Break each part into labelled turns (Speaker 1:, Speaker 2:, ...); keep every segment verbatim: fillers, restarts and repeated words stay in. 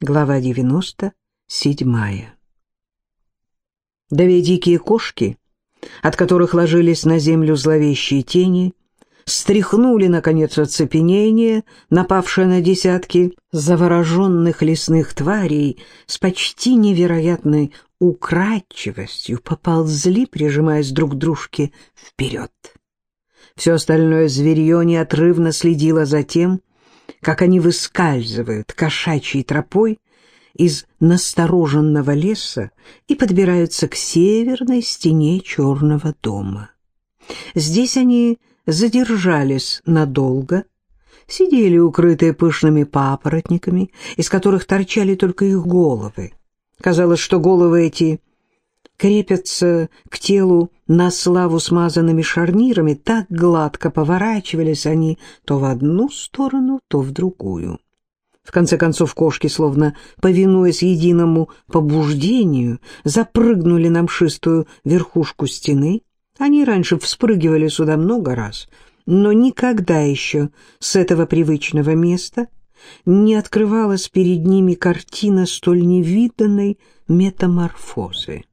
Speaker 1: Глава девяносто седьмая. Две дикие кошки, от которых ложились на землю зловещие тени, стряхнули, наконец, оцепенение, напавшее на десятки завороженных лесных тварей, с почти невероятной украдчивостью поползли, прижимаясь друг к дружке, вперед. Все остальное зверье неотрывно следило за тем, как они выскальзывают кошачьей тропой из настороженного леса и подбираются к северной стене черного дома. Здесь они задержались надолго, сидели укрытые пышными папоротниками, из которых торчали только их головы. Казалось, что головы эти крепятся к телу на славу смазанными шарнирами, так гладко поворачивались они то в одну сторону, то в другую. В конце концов кошки, словно повинуясь единому побуждению, запрыгнули на мшистую верхушку стены. Они раньше вспрыгивали сюда много раз, но никогда еще с этого привычного места не открывалась перед ними картина столь невиданной метаморфозы.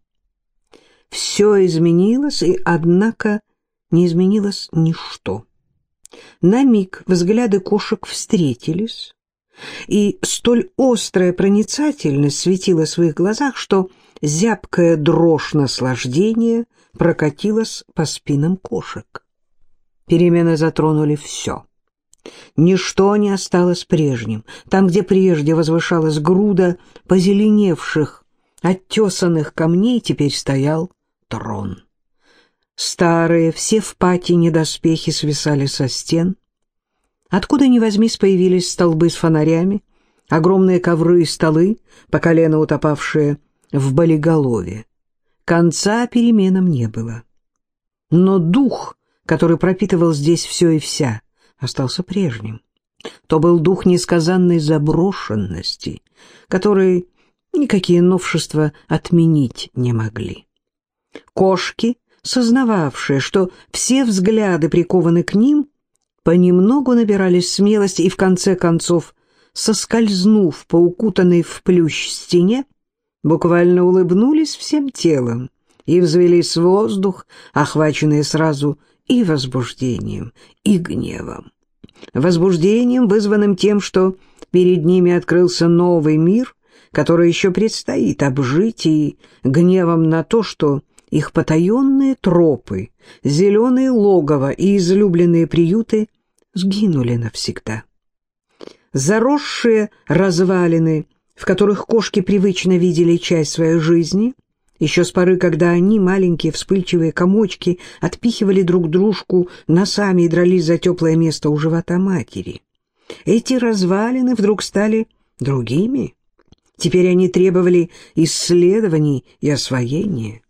Speaker 1: Все изменилось, и, однако, не изменилось ничто. На миг взгляды кошек встретились, и столь острая проницательность светила в их глазах, что зябкая дрожь наслаждения прокатилась по спинам кошек. Перемены затронули все. Ничто не осталось прежним. Там, где прежде возвышалась груда позеленевших, оттесанных камней, теперь стоял трон. Старые, все в патине доспехи свисали со стен. Откуда ни возьмись появились столбы с фонарями, огромные ковры и столы, по колено утопавшие в болиголове. Конца переменам не было. Но дух, который пропитывал здесь все и вся, остался прежним. То был дух несказанной заброшенности, который никакие новшества отменить не могли. Кошки, сознававшие, что все взгляды прикованы к ним, понемногу набирались смелости и, в конце концов, соскользнув по укутанной в плющ стене, буквально улыбнулись всем телом и взвелись в воздух, охваченные сразу и возбуждением, и гневом. Возбуждением, вызванным тем, что перед ними открылся новый мир, который еще предстоит обжить, и гневом на то, что их потаенные тропы, зеленые логово и излюбленные приюты сгинули навсегда. Заросшие развалины, в которых кошки привычно видели часть своей жизни, еще с поры, когда они, маленькие вспыльчивые комочки, отпихивали друг дружку носами и дрались за теплое место у живота матери. Эти развалины вдруг стали другими. Теперь они требовали исследований и освоения.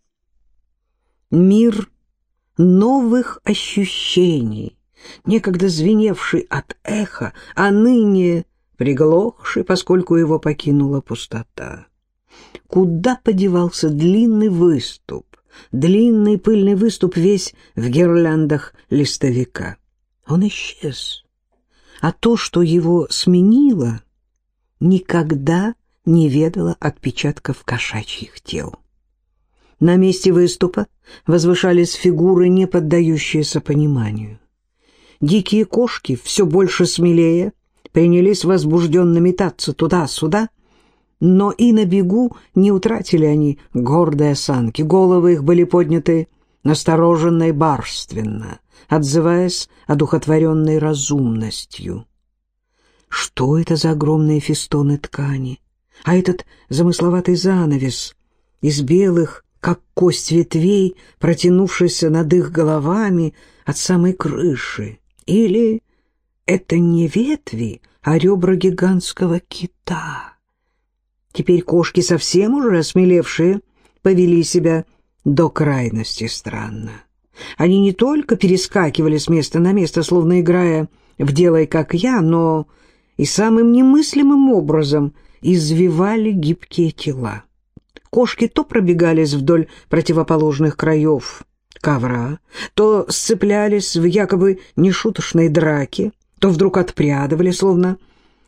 Speaker 1: Мир новых ощущений, некогда звеневший от эха, а ныне приглохший, поскольку его покинула пустота. Куда подевался длинный выступ, длинный пыльный выступ весь в гирляндах листовика? Он исчез, а то, что его сменило, никогда не ведало отпечатков кошачьих тел. На месте выступа возвышались фигуры, не поддающиеся пониманию. Дикие кошки, все больше смелее, принялись возбужденно метаться туда-сюда, но и на бегу не утратили они гордой осанки. Головы их были подняты настороженно и барственно, отзываясь одухотворенной разумностью. Что это за огромные фестоны ткани? А этот замысловатый занавес из белых, как кость ветвей, протянувшийся над их головами от самой крыши? Или это не ветви, а ребра гигантского кита? Теперь кошки, совсем уже осмелевшие, повели себя до крайности странно. Они не только перескакивали с места на место, словно играя в «делай как я», но и самым немыслимым образом извивали гибкие тела. Кошки то пробегались вдоль противоположных краев ковра, то сцеплялись в якобы нешуточной драке, то вдруг отпрядывали, словно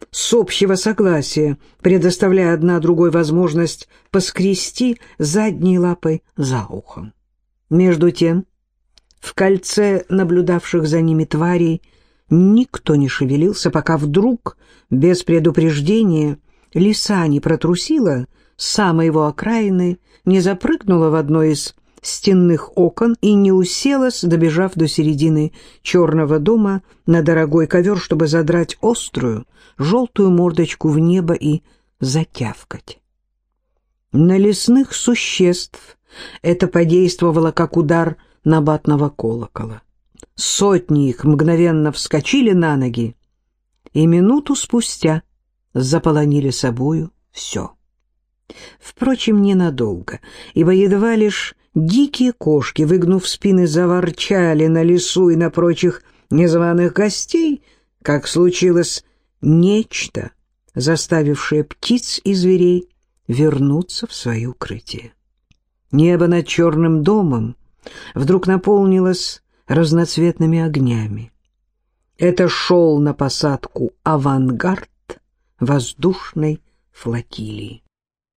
Speaker 1: с общего согласия, предоставляя одна другой возможность поскрести задней лапой за ухом. Между тем, в кольце наблюдавших за ними тварей никто не шевелился, пока вдруг, без предупреждения, лиса не протрусила с самой его окраины, не запрыгнула в одно из стенных окон и не уселась, добежав до середины черного дома на дорогой ковер, чтобы задрать острую, желтую мордочку в небо и затявкать. На лесных существ это подействовало как удар набатного колокола. Сотни их мгновенно вскочили на ноги и минуту спустя заполонили собою все. Впрочем, ненадолго, ибо едва лишь дикие кошки, выгнув спины, заворчали на лису и на прочих незваных гостей, как случилось нечто, заставившее птиц и зверей вернуться в свои укрытия. Небо над черным домом вдруг наполнилось разноцветными огнями. Это шел на посадку авангард воздушной флотилии.